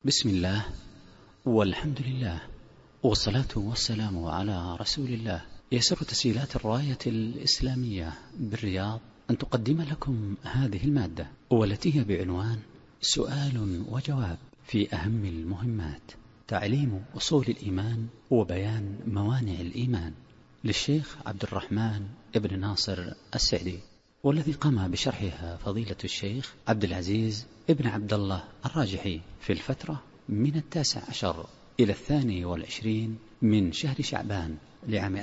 بسم الله والحمد لله والصلاة والسلام على رسول الله. يسر تسجيلات الراية الإسلامية بالرياض أن تقدم لكم هذه المادة، والتي هي بعنوان سؤال وجواب في أهم المهمات، تعليم أصول الإيمان وبيان موانع الإيمان، للشيخ عبد الرحمن ابن ناصر السعدي، والذي قام بشرحها فضيلة الشيخ عبد العزيز ابن عبد الله الراجحي في الفترة من 19 إلى 22 من شهر شعبان لعام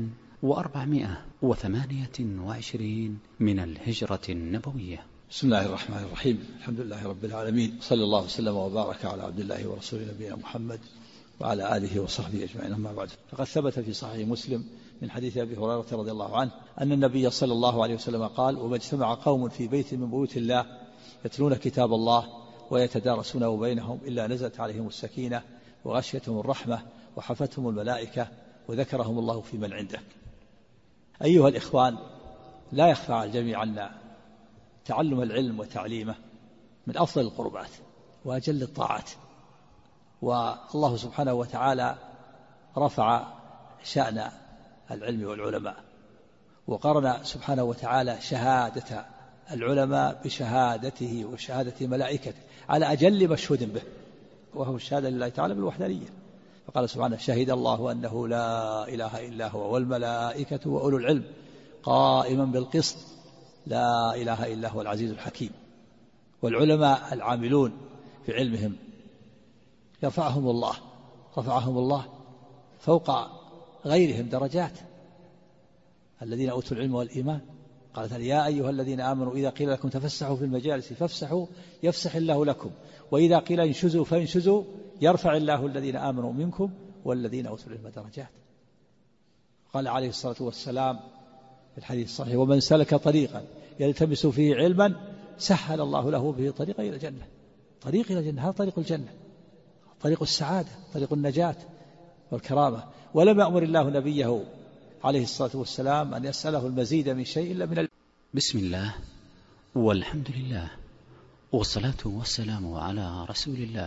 1428 من الهجرة النبوية. بسم الله الرحمن الرحيم. الحمد لله رب العالمين، صلى الله وسلم وبارك على عبد الله ورسوله نبينا محمد وعلى آله وصحبه أجمعين، أما بعد. فقد ثبت في صحيح مسلم من حديث أبي هريرة رضي الله عنه أن النبي صلى الله عليه وسلم قال: وما اجتمع قوم في بيت من بيوت الله يتلون كتاب الله ويتدارسونه بينهم إلا نزلت عليهم السكينة وغشيتهم الرحمة وحفتهم الملائكة وذكرهم الله في من عنده. أيها الإخوان، لا يخفى على الجميع أن تعلم العلم وتعليمه من أفضل القربات وأجل الطاعات، والله سبحانه وتعالى رفع شأن العلم والعلماء، وقرن سبحانه وتعالى شهادة العلماء بشهادته وشهادة ملائكته على أجل مشهود به، وهو الشهادة لله تعالى بالوحدانية. فقال سبحانه: شهد الله أنه لا إله إلا هو والملائكة وأولو العلم قائما بالقسط لا إله إلا هو العزيز الحكيم. والعلماء العاملون في علمهم رفعهم الله فوق غيرهم درجات، الذين أوتوا العلم والإيمان. قال تعالى: يا أيها الذين آمنوا إذا قيل لكم تفسحوا في المجالس فافسحوا يفسح الله لكم، وإذا قيل انشزوا فانشزوا يرفع الله الذين آمنوا منكم والذين أوتوا العلم درجات. قال عليه الصلاة والسلام في الحديث الصحيح: ومن سلك طريقا يلتمس فيه علما سهل الله له به طريقا إلى الجنة. طريق إلى الجنة، هذا طريق الجنة، طريق السعادة، طريق النجاة والكرامة. ولم يأمر الله نبيه عليه الصلاة والسلام أن يسأله المزيد من شيء إلا من بسم الله والحمد لله والصلاة والسلام على رسول الله.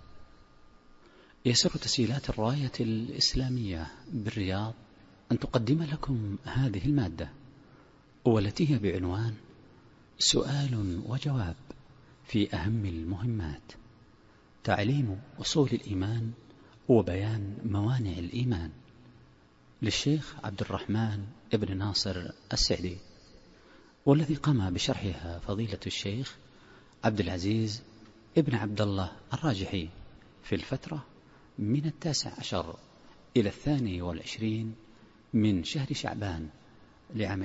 يسر تسجيلات الراية الإسلامية بالرياض أن تقدم لكم هذه المادة، والتي هي بعنوان سؤال وجواب في أهم المهمات، تعليم أصول الإيمان وبيان موانع الإيمان، للشيخ عبد الرحمن ابن ناصر السعدي، والذي قام بشرحها فضيلة الشيخ عبد العزيز ابن عبد الله الراجحي في الفترة من 19 إلى 22 من شهر شعبان لعام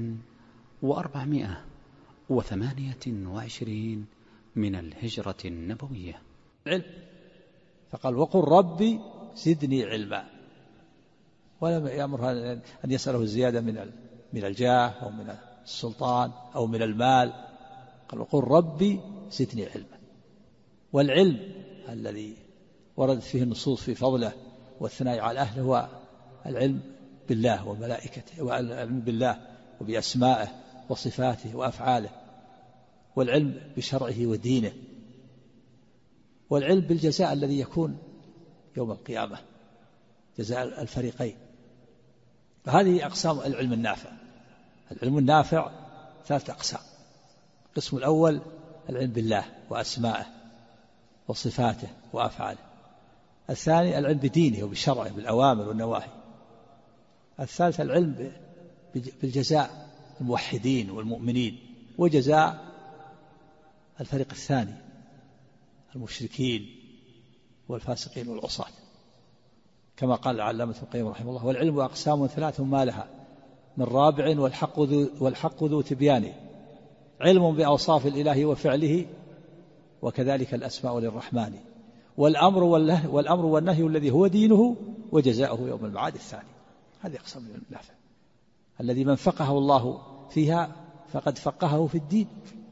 1428 من الهجرة النبوية. العلم، فقال: وقل ربي زدني علما، ولم يأمر أن يسأله الزيادة من الجاه أو من السلطان أو من المال. قال: وقل ربي زدني علما. والعلم الذي وردت فيه النصوص في فضله والثناء على أهله هو العلم بالله وملائكته، والعلم بالله وبأسمائه وصفاته وأفعاله، والعلم بشرعه ودينه، والعلم بالجزاء الذي يكون يوم القيامة، جزاء الفريقين. فهذه أقسام العلم النافع. العلم النافع 3 أقسام: القسم الأول العلم بالله وأسمائه وصفاته وأفعاله. الثاني العلم بدينه وبشرعه بالأوامر والنواهي. الثالث العلم بالجزاء الموحدين والمؤمنين وجزاء الفريق الثاني المشركين والفاسقين والعصاة، كما قال العلامة ابن القيم رحمه الله: والعلم أقسام 3 ما لها من رابع والحق ذو تبيان، علم بأوصاف الإله وفعله وكذلك الأسماء للرحمن، والأمر والنهي الذي هو دينه وجزاؤه يوم المعاد الثاني. هذه أقسام العلم النافع الذي من فقهه الله فيها فقد فقهه في الدين.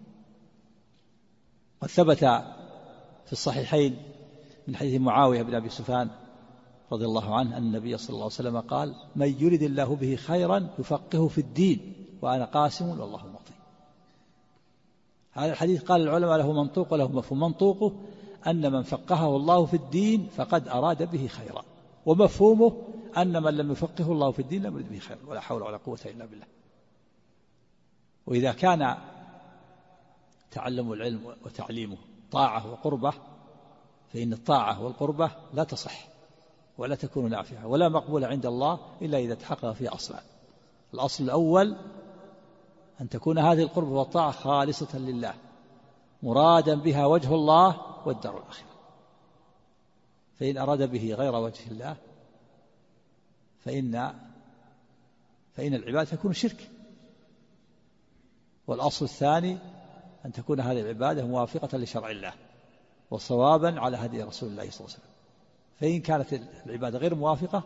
قد ثبت في الصحيحين من حديث معاوية بن أبي سفيان رضي الله عنه أن النبي صلى الله عليه وسلم قال: من يرد الله به خيرا يفقهه في الدين وأنا قاسم والله معطي. هذا الحديث قال العلماء له منطوق وله مفهوم. منطوقه أن من فقهه الله في الدين فقد أراد به خيرا، ومفهومه أن من لم يفقهه الله في الدين لم يرد به خيرا، ولا حول ولا قوة إلا بالله. وإذا كان تعلم العلم وتعليمه طاعة وقربة، فإن الطاعة والقربة لا تصح ولا تكون نافعة ولا مقبولة عند الله إلا إذا تحقق فيها أصلان. الأصل الأول أن تكون هذه القربة والطاعة خالصة لله مرادا بها وجه الله والدار الآخرة، فإن أراد به غير وجه الله فإن العبادة تكون شرك. والأصل الثاني أن تكون هذه العبادة موافقة لشرع الله وصوابا على هدي رسول الله صلى الله عليه وسلم. فإن كانت العبادة غير موافقة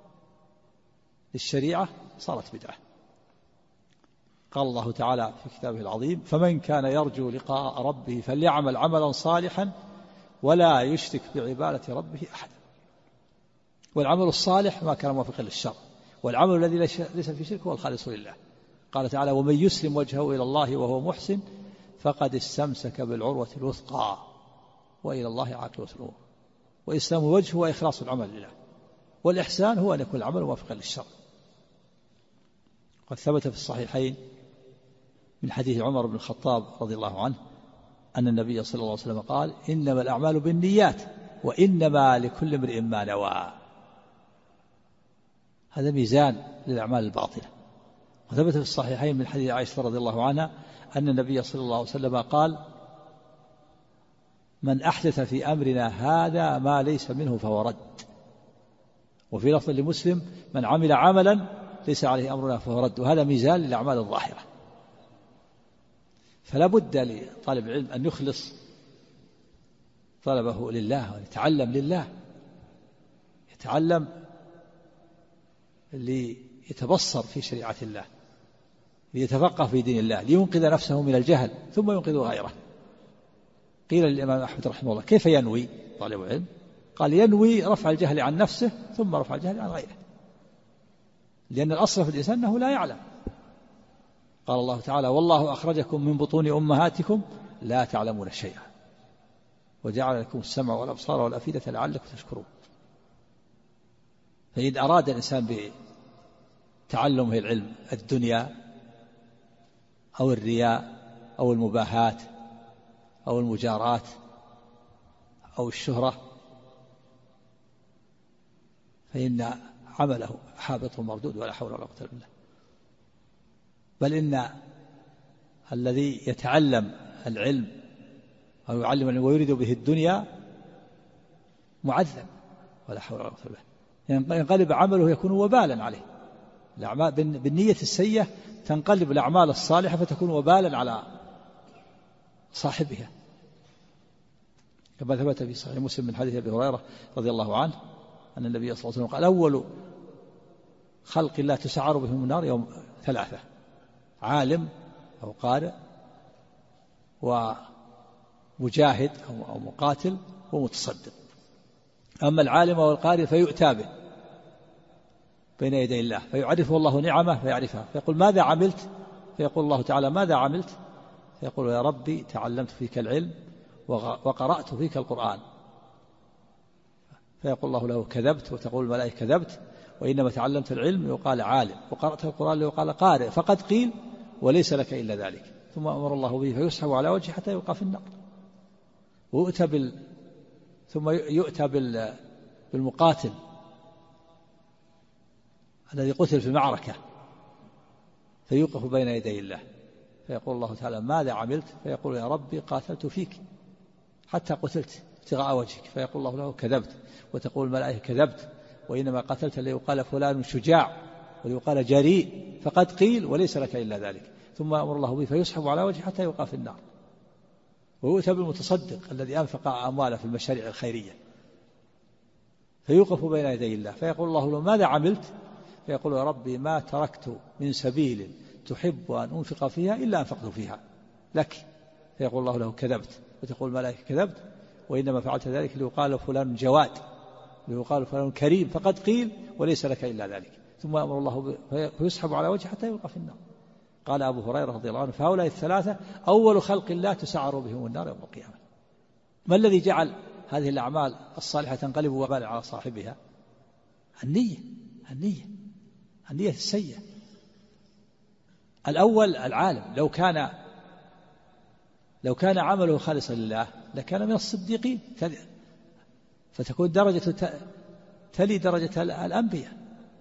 للشريعة صارت بدعة. قال الله تعالى في كتابه العظيم: فمن كان يرجو لقاء ربه فليعمل عملا صالحا ولا يشرك بعبادة ربه أحدا. والعمل الصالح ما كان موافقا للشرع، والعمل الذي ليس فيه شرك هو الخالص لله. قال تعالى: ومن يسلم وجهه إلى الله وهو محسن فقد استمسك بالعروة الوثقى وإلى الله عاقبة الأمور. وإسلام وجهه وإخلاص العمل لله، والإحسان هو أن يكون العمل موافقا للشرع. قد ثبت في الصحيحين من حديث عمر بن الخطاب رضي الله عنه أن النبي صلى الله عليه وسلم قال: إنما الأعمال بالنيات وإنما لكل امرئ ما نوى. هذا ميزان للأعمال الباطلة. وثبت في الصحيحين من حديث عائشة رضي الله عنها أن النبي صلى الله عليه وسلم قال: من أحدث في أمرنا هذا ما ليس منه فهو رد. وفي لفظ لمسلم: من عمل عملا ليس عليه أمرنا فهو رد. وهذا ميزان للأعمال الظاهرة. فلا بد لطالب العلم أن يخلص طلبه لله ويتعلم لله، يتعلم ليتبصر في شريعة الله، ليتفقه في دين الله، لينقذ نفسه من الجهل ثم ينقذ غيره. قيل للإمام أحمد رحمه الله: كيف ينوي طالب العلم؟ قال: ينوي رفع الجهل عن نفسه ثم رفع الجهل عن غيره، لأن الأصل في الإنسان أنه لا يعلم. قال الله تعالى: والله أخرجكم من بطون أمهاتكم لا تعلمون شيئا وجعل لكم السمع والأبصار والأفئدة لعلكم تشكرون. فإن أراد الإنسان بتعلمه العلم الدنيا أو الرياء أو المباهات أو المجارات أو الشهرة فإن عمله حابط مردود ولا حول ولا قوة إلا بالله. بل إن الذي يتعلم العلم أو يعلم العلم ويريد به الدنيا معذب ولا حول ولا قوة إلا بالله، ينقلب عمله يكون وبالا عليه. الأعمال بالنية السيئة تنقلب الأعمال الصالحة فتكون وبالا على صاحبها، كما ثبت في صحيح مسلم من حديث أبي هريرة رضي الله عنه أن النبي صلى الله عليه وسلم قال: أول خلق الله تسعر بهم النار يوم 3: عالم أو قارئ ومجاهد أو مقاتل ومتصدق. أما العالم أو القارئ فيؤتى به بين يدي الله فيعرفه الله نعمه فيعرفها، فيقول: ماذا عملت؟ فيقول الله تعالى: ماذا عملت؟ فيقول: يا ربي تعلمت فيك العلم وقرأت فيك القرآن. فيقول الله له: كذبت. وتقول الملائكة: كذبت، وإنما تعلمت العلم ليقال عالم وقرأت القرآن ليقال قارئ، فقد قيل وليس لك إلا ذلك. ثم أمر الله به فيسحب على وجهه حتى يلقى في النار. ثم يؤتى بالمقاتل الذي قتل في المعركة فيوقف بين يدي الله فيقول الله تعالى: ماذا عملت؟ فيقول: يا ربي قاتلت فيك حتى قتلت ابتغاء وجهك. فيقول الله له: كذبت. وتقول الملائكة: كذبت، وإنما قتلت ليقال فلان شجاع وليقال جريء، فقد قيل وليس لك إلا ذلك. ثم أمر الله به فيسحب على وجهه حتى يلقى في النار. ويؤتى بالمتصدق الذي أنفق أمواله في المشاريع الخيرية فيوقف بين يدي الله فيقول الله له: ماذا عملت؟ فيقول: يا ربي ما تركت من سبيل تحب أن أنفق فيها إلا أنفقت فيها لك. فيقول الله له: كذبت. وتقول الملائكة: كذبت، وإنما فعلت ذلك ليقال فلان جواد ليقال فلان كريم، فقد قيل وليس لك إلا ذلك. ثم أمر الله فيسحب على وجهه حتى يلقى في النار. قال أبو هريرة رضي الله عنه: فهؤلاء الثلاثة أول خلق الله تسعر بهم النار يوم القيامة. ما الذي جعل هذه الأعمال الصالحة تنقلب وبالا على صاحبها؟ النية السيئة. الأول العالم، لو كان عمله خالصا لله لكان من الصديقين، فتكون درجة تلي درجة الأنبياء.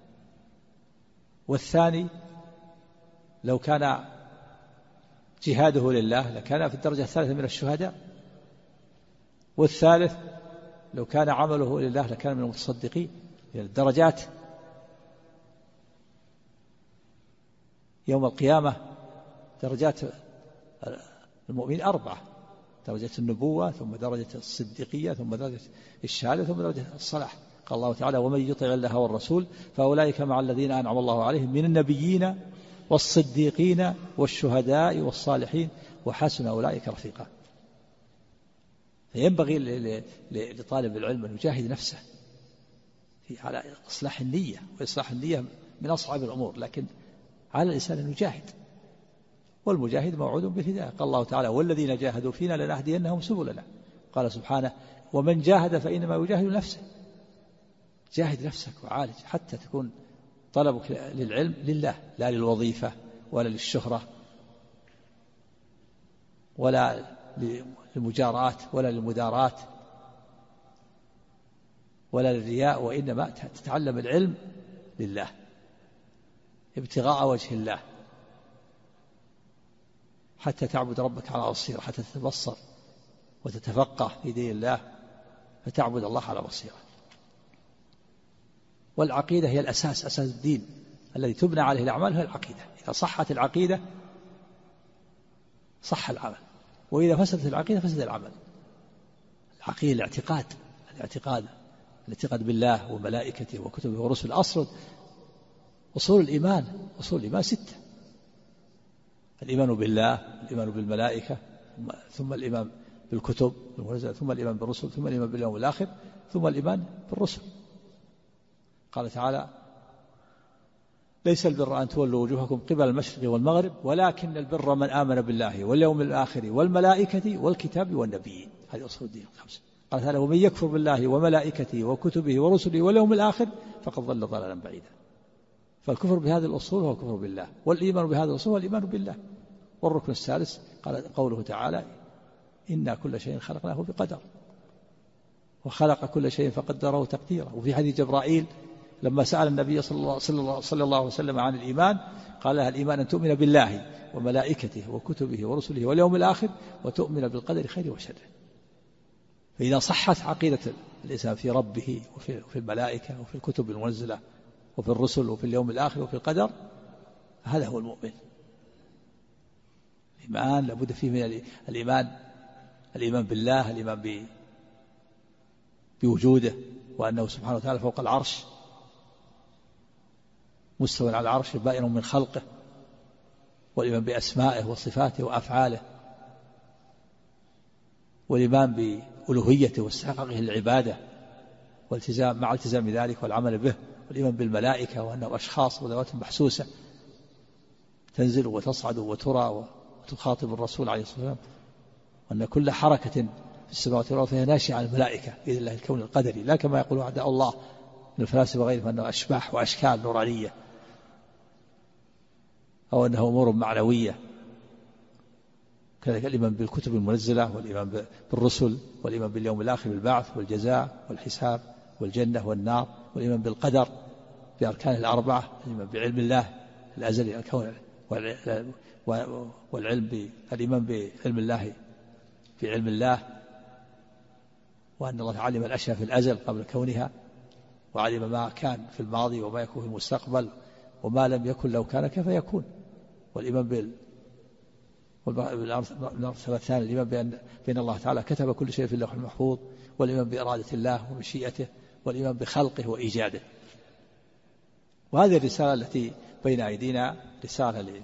والثاني لو كان جهاده لله لكان في الدرجة الثالثة من الشهداء. والثالث لو كان عمله لله لكان من المتصدقين. يعني الدرجات يوم القيامة درجات المؤمن 4: درجة النبوة، ثم درجة الصديقية، ثم درجة الشهادة، ثم درجة الصلاح. قال الله تعالى: ومن يطع الله والرسول فأولئك مع الذين أنعم الله عليهم من النبيين والصديقين والشهداء والصالحين وحسن أولئك رفيقا. فينبغي لطالب العلم أن يجاهد نفسه على إصلاح النية، وإصلاح النية من أصعب الأمور، لكن على الإنسان أن يجاهد، والمجاهد موعود بالهداية. قال الله تعالى: والذين جاهدوا فينا لنهدينهم سبلنا. قال سبحانه: ومن جاهد فإنما يجاهد نفسه. جاهد نفسك وعالج حتى تكون طلبك للعلم لله، لا للوظيفة ولا للشهرة ولا للمجاراة ولا للمداراة ولا للرياء، وإنما تتعلم العلم لله ابتغاء وجه الله، حتى تعبد ربك على بصيرة، حتى تتبصر وتتفقه في دين الله، فتعبد الله على بصيرة. والعقيدة هي الأساس، أساس الدين الذي تبنى عليه الأعمال هي العقيدة. إذا صحت العقيدة صح العمل، وإذا فسدت العقيدة فسد العمل. العقيدة الاعتقاد بالله وملائكته وكتبه ورسله. أصول الإيمان 6: الإيمان بالله، الإيمان بالملائكة، ثم الإيمان بالكتب، ثم الإيمان بالرسل، ثم الإيمان باليوم الآخر، ثم الإيمان بالرسل. قال تعالى: ليس البر أن تولوا وجوهكم قبل المشرق والمغرب ولكن البر من آمن بالله واليوم الآخر والملائكة والكتاب والنبيين. هذه أصول الدين 5. قال تعالى: ومن يكفر بالله وملائكته وكتبه ورسله واليوم الآخر فقد ضل ضلالا بعيدا. فالكفر بهذه الأصول هو الكفر بالله، والإيمان بهذه الأصول هو الإيمان بالله. والركن الثالث قال قوله تعالى: إنا كل شيء خلقناه بقدر، وخلق كل شيء فقدره تقديرا. وفي حديث جبرائيل لما سأل النبي صلى الله عليه وسلم عن الإيمان قال لها: الإيمان أن تؤمن بالله وملائكته وكتبه ورسله واليوم الآخر وتؤمن بالقدر خيره وشره. فإذا صحت عقيدة الإنسان في ربه وفي الملائكة وفي الكتب المنزلة وفي الرسل وفي اليوم الآخر وفي القدر، هذا هو المؤمن. الإيمان لابد فيه من الإيمان بالله، الإيمان بوجوده، وأنه سبحانه وتعالى فوق العرش مستوى على العرش بائن من خلقه، والإيمان بأسمائه وصفاته وأفعاله، والإيمان بألوهيته واستحقاقه العبادة والتزام مع التزام ذلك والعمل به، والإيمان بالملائكة وأنهم أشخاص وذوات محسوسة تنزل وتصعد وترى وتخاطب الرسول عليه الصلاة والسلام، وأن كل حركة في السماوات والأرض فهي ناشئة عن الملائكة بإذن الله الكون القدري، لا كما يقول أعداء الله من الفلاسفة وغيرهم أنه أشباح وأشكال نورانية أو أنه أمور معنوية. كذلك الإيمان بالكتب المنزلة والإيمان بالرسل والإيمان باليوم الآخر بالبعث والجزاء والحساب والجنة والنار، والإيمان بالقدر بأركانه 4، الإيمان بعلم الله الأزلي الكون، الإيمان بعلم الله في علم الله، وأن الله علم الأشياء في الأزل قبل كونها، وعلم ما كان في الماضي وما يكون في المستقبل وما لم يكن لو كان كيف يكون. والإيمان بالمرتبة الثانية الإيمان بأن الله تعالى كتب كل شيء في اللوح المحفوظ، والإيمان بإرادة الله ومشيئته، والإيمان بخلقه وإيجاده. وهذه الرسالة التي بين أيدينا رسالة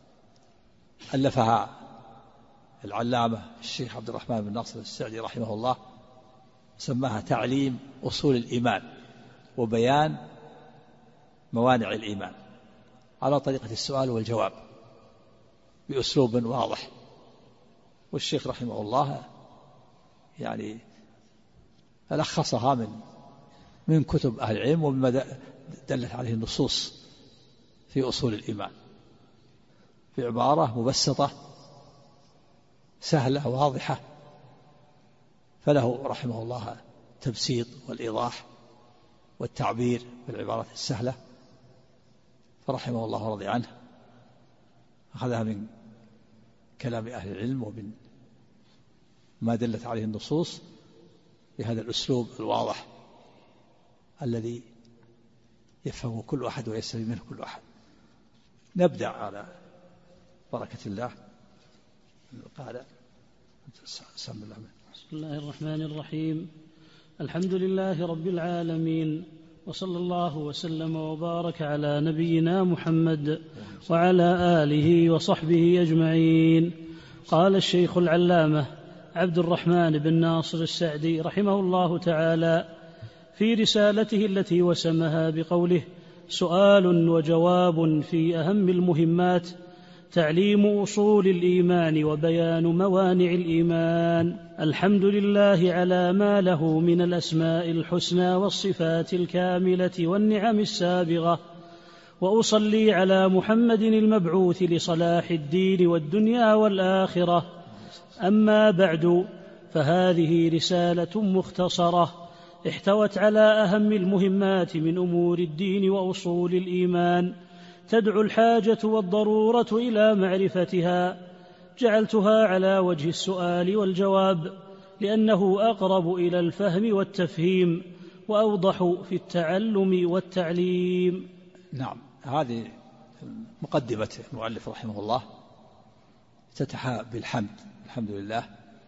ألفها العلامة الشيخ عبد الرحمن بن ناصر السعدي رحمه الله، سماها تعليم أصول الإيمان وبيان موانع الإيمان على طريقة السؤال والجواب بأسلوب واضح. والشيخ رحمه الله يعني ألخصها من كتب أهل العلم ومما دلت عليه النصوص في أصول الإيمان في عبارة مبسطة سهلة واضحة، فله رحمه الله تبسيط والإيضاح والتعبير بالعبارات السهلة، فرحمه الله ورضي عنه أخذها من كلام أهل العلم ومن ما دلت عليه النصوص بهذا الأسلوب الواضح الذي يفهمه كل أحد ويستفيد منه كل أحد. نبدأ على بركة الله. قال بسم الله الرحمن الرحيم. الحمد لله رب العالمين، وصلى الله وسلم وبارك على نبينا محمد وعلى آله وصحبه أجمعين. قال الشيخ العلامة عبد الرحمن بن ناصر السعدي رحمه الله تعالى في رسالته التي وسمها بقوله: سؤال وجواب في أهم المهمات، تعليم أصول الإيمان وبيان موانع الإيمان. الحمد لله على ما له من الأسماء الحسنى والصفات الكاملة والنعم السابغة، وأصلي على محمد المبعوث لصلاح الدين والدنيا والآخرة. أما بعد، فهذه رسالة مختصرة احتوت على أهم المهمات من أمور الدين وأصول الإيمان، تدعو الحاجة والضرورة إلى معرفتها. جعلتها على وجه السؤال والجواب لأنه أقرب إلى الفهم والتفهيم وأوضح في التعلم والتعليم. نعم، هذه مقدمة المؤلف رحمه الله، افتتح بالحمد، الحمد لله،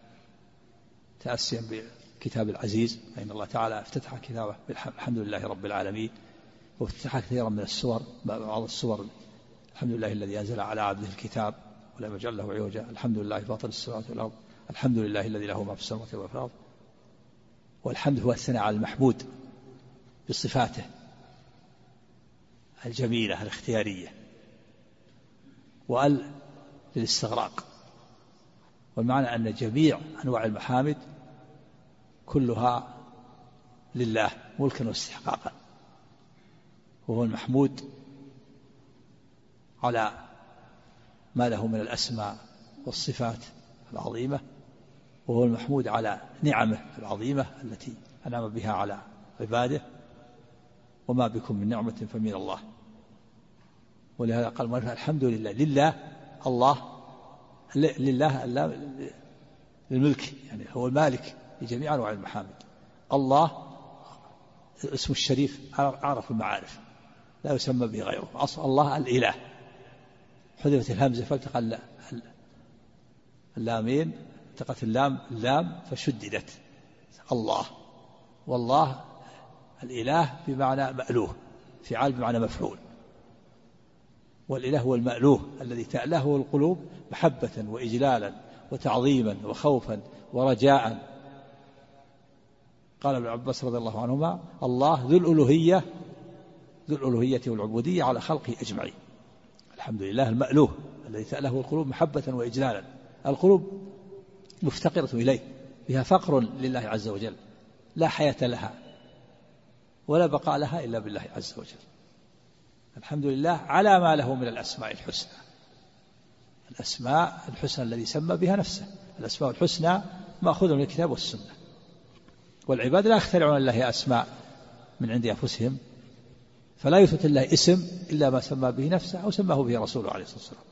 تأسيا بكتاب العزيز، فإن الله تعالى افتتح كتابه بالحمد، الحمد لله رب العالمين، وافتتح كثيرا من السور، بعض السور: الحمد لله الذي أنزل على عبده الكتاب ولم يجعل له عوجا، الحمد لله فاطر السماوات والأرض، الحمد لله الذي له ما في السماوات وما في الأرض. والحمد هو الثناء على المحمود بصفاته الجميلة الاختيارية، وأل للاستغراق، والمعنى أن جميع أنواع المحامد كلها لله ملكا واستحقاقا، وهو المحمود على ما له من الأسماء والصفات العظيمة، وهو المحمود على نعمه العظيمة التي أنعم بها على عباده، وما بكم من نعمة فمن الله. ولهذا قال الحمد لله، لله الله، لله للملك، يعني هو المالك لجميع أنواع المحامد. الله اسم الشريف أعرف المعارف، لا يسمى به غيره. أصل الله الإله، حذفت الهمزة فالتقى اللامين، التقت اللام فشددت الله. والله الإله بمعنى مألوه، فعال بمعنى مفعول، والإله هو المألوه الذي تألهه القلوب محبة وإجلالا وتعظيما وخوفا ورجاء. قال ابن عباس رضي الله عنهما: الله ذو الألوهية والعبودية على خلقه أجمعين. الحمد لله المألوه الذي تألهه القلوب محبة وإجلالا، القلوب مفتقرة إليه، بها فقر لله عز وجل، لا حياة لها ولا بقاء لها إلا بالله عز وجل. الحمد لله على ما له من الأسماء الحسنى، الأسماء الحسنى الذي سمى بها نفسه. الأسماء الحسنى مأخوذة من الكتاب والسنة، والعباد لا يخترعون الله أسماء من عند أنفسهم، فلا يثبت الله اسم إلا ما سمى به نفسه أو سماه به رسوله عليه الصلاة والسلام.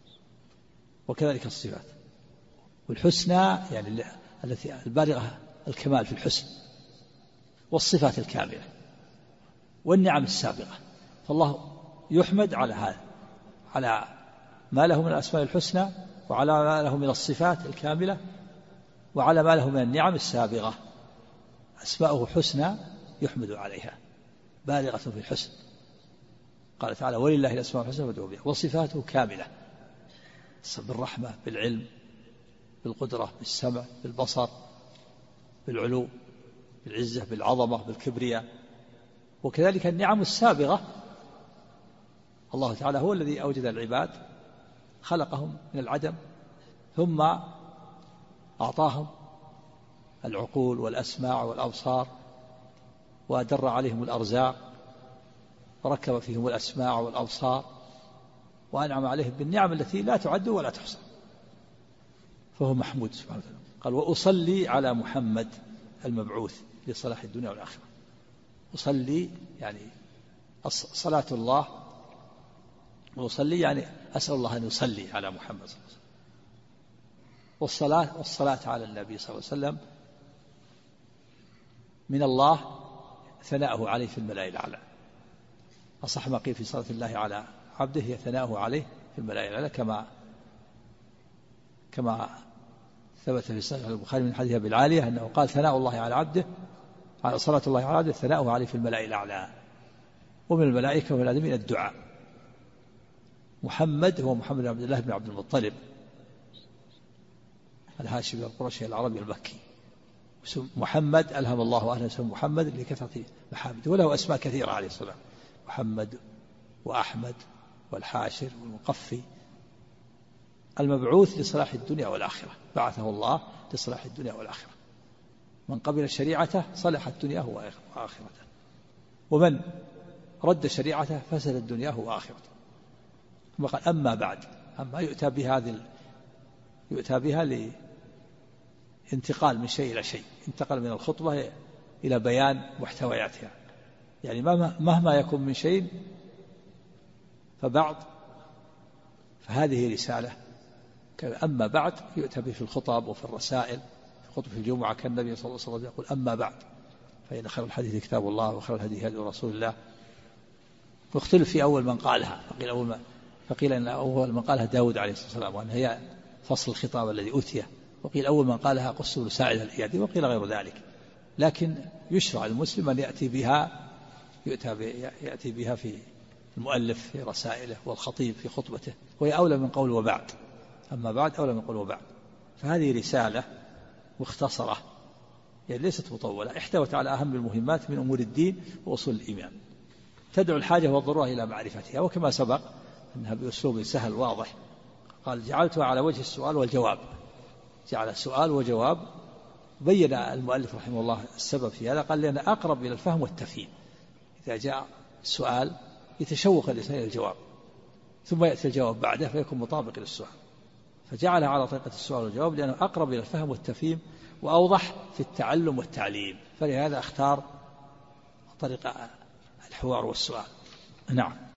وكذلك الصفات والحسنى يعني التي البالغة الكمال في الحسن، والصفات الكاملة والنعم السابقة. فالله يحمد على هذا، على ما له من الأسماء الحسنى، وعلى ما له من الصفات الكاملة، وعلى ما له من النعم السابغة. أسماءه حسنى يحمد عليها، بالغة في الحسن. قال تعالى: ولله الأسماء الحسنى فادعوه بها. وصفاته كاملة، بالرحمة، بالعلم، بالقدرة، بالسمع، بالبصر، بالعلو، بالعزة، بالعظمة، بالكبرياء. وكذلك النعم السابغة، الله تعالى هو الذي أوجد العباد، خلقهم من العدم ثم أعطاهم العقول والأسماع والأبصار، وأدر عليهم الأرزاق، وركب فيهم الأسماع والأبصار، وأنعم عليهم بالنعم التي لا تعد ولا تحصى، فهو محمود سبحانه وتعالى. قال وأصلي على محمد المبعوث لصلاح الدنيا والآخرة. أصلي يعني صلاة الله، وأصلي يعني أسأل الله أن يصلي على محمد صلى الله عليه وسلم. والصلاة على النبي صلى الله عليه وسلم من الله ثناؤه عليه في الملأ الأعلى. أصح ما قيل في صلاة الله على عبده هي ثناؤه عليه في الملأ الأعلى، كما ثبت في صحيح البخاري من حديث أبي العالية أنه قال ثناء الله على عبده، على صلاة الله على عبده ثناؤه عليه في الملأ الأعلى. ومن الملائكة والآدمين الدعاء. محمد هو محمد بن عبد الله بن عبد المطلب الهاشمي القرشي العربي المكي. محمد ألهم الله أهله اسمه محمد لكثرة محامده، وله أسماء كثيرة عليه الصلاة والسلام، محمد وأحمد والحاشر والمقفي. المبعوث لصلاح الدنيا والآخرة، بعثه الله لصلاح الدنيا والآخرة. من قبل شريعته صلحت دنياه وآخرته، ومن رد شريعته فسدت دنياه وآخرته. ثم قال أما بعد، أما يؤتى بها لانتقال من شيء إلى شيء، انتقل من الخطبة إلى بيان محتوياتها، يعني مهما يكون من شيء فبعد، فهذه رسالة. أما بعد يؤتى به في الخطب وفي الرسائل. في خطبة الجمعة كان النبي صلى الله عليه وسلم يقول أما بعد فإن خير الحديث كتاب الله وخير الهدي هدي رسول الله. واختلف في أول من قالها، فقيل أن أول من قالها داود عليه الصلاة والسلام، وأن هي فصل الخطاب الذي أوتيه، وقيل أول من قالها قص بن ساعد الإيادي، وقيل غير ذلك. لكن يشرع المسلم أن يأتي بها في المؤلف في رسائله، والخطيب في خطبته، وهي أولى من قول وبعد. أما بعد أولى من قول وبعد. فهذه رسالة مختصرة، يعني ليست مطولة، احتوت على أهم المهمات من أمور الدين وأصول الإيمان، تدعو الحاجة والضرورة إلى معرفتها. وكما سبق أنها بأسلوب سهل واضح. قال جعلتها على وجه السؤال والجواب، جعل السؤال وجواب. بين المؤلف رحمه الله السبب في هذا، قال لأن أقرب إلى الفهم والتفهيم. إذا جاء السؤال يتشوق الإنسان إلى الجواب، ثم يأتي الجواب بعده فيكون مطابق للسؤال، فجعلها على طريقة السؤال والجواب لأنه أقرب إلى الفهم والتفهيم وأوضح في التعلم والتعليم. فلهذا اختار طريقة الحوار والسؤال. نعم.